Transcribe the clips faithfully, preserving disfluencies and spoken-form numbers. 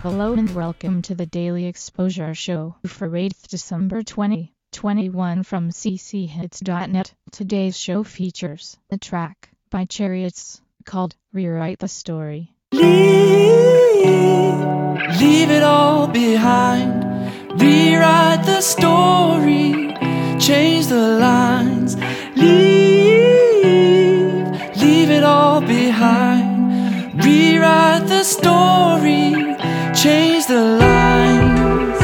Hello and welcome to the Daily Exposure Show for eighth December twenty twenty-one from c c hits dot net. Today's show features a track by Chariots called Rewrite the Story. Leave, leave it all behind. Rewrite the story, change the lines. Leave, leave it all behind. Rewrite the story, change the lines.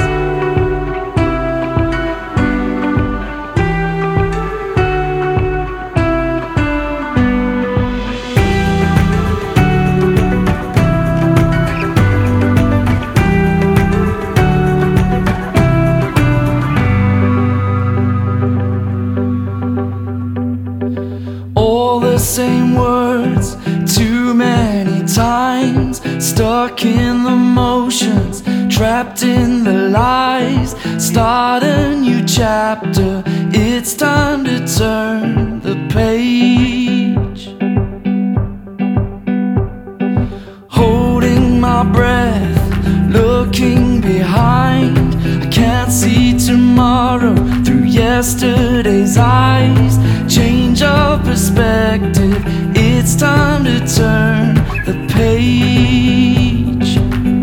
All the same words, too many times, stuck in the motions, trapped in the lies. Start a new chapter, it's time to turn the page. Holding my breath, looking behind, I can't see tomorrow through yesterday's eyes. Change of perspective, it's time to turn the page.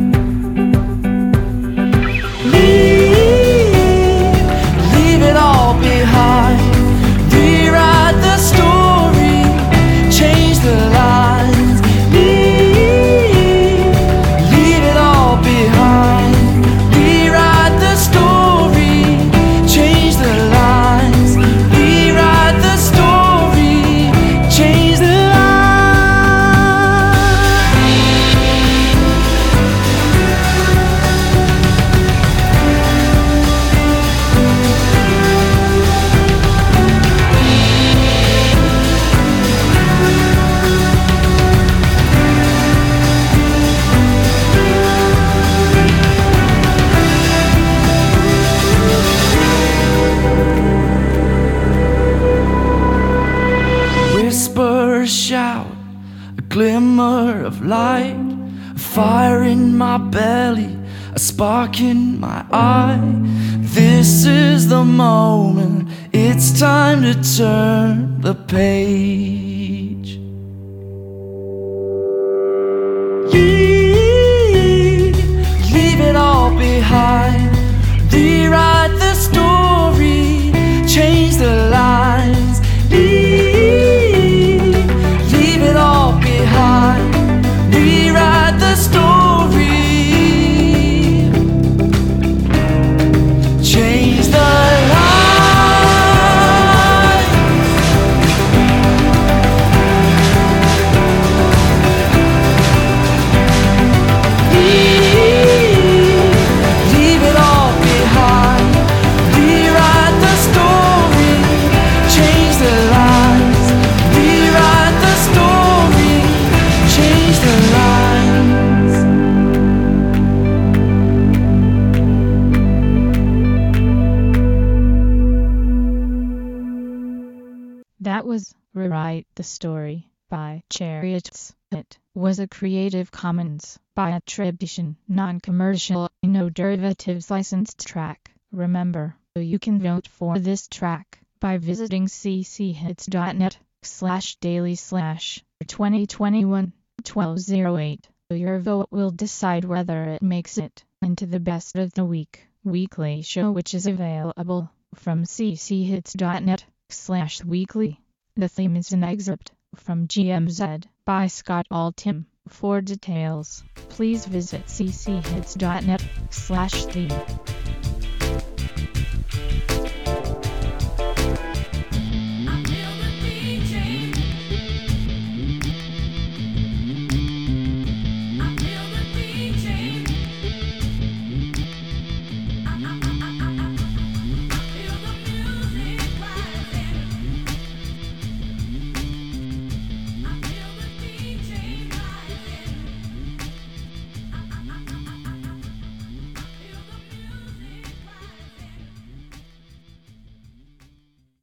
Leave, leave it all behind. Rewrite the story, change the lines. Leave, leave it all behind. Rewrite the story, change the lines. Rewrite the story, change the lines. Whisper, a shout, a glimmer of light, a fire in my belly, a spark in my eye. This is the moment, it's time to turn the page. Leave, leave it all behind. Rewrite the story, change the lines. Leave, leave it all behind. Rewrite the story, change the lines. Leave, leave it all behind. Rewrite the story, change the lines. Rewrite the story, change the lines. That was Rewrite the Story by Chariots. It was a Creative Commons by attribution, non-commercial, no derivatives licensed track. Remember, you can vote for this track by visiting c c hits dot net slash daily slash twenty twenty-one twelve oh eight. Your vote will decide whether it makes it into the best of the week weekly show, which is available from c c hits dot net slash weekly. The theme is an excerpt from G M Z by Scott Altham. For details, please visit c c hits dot net slash theme.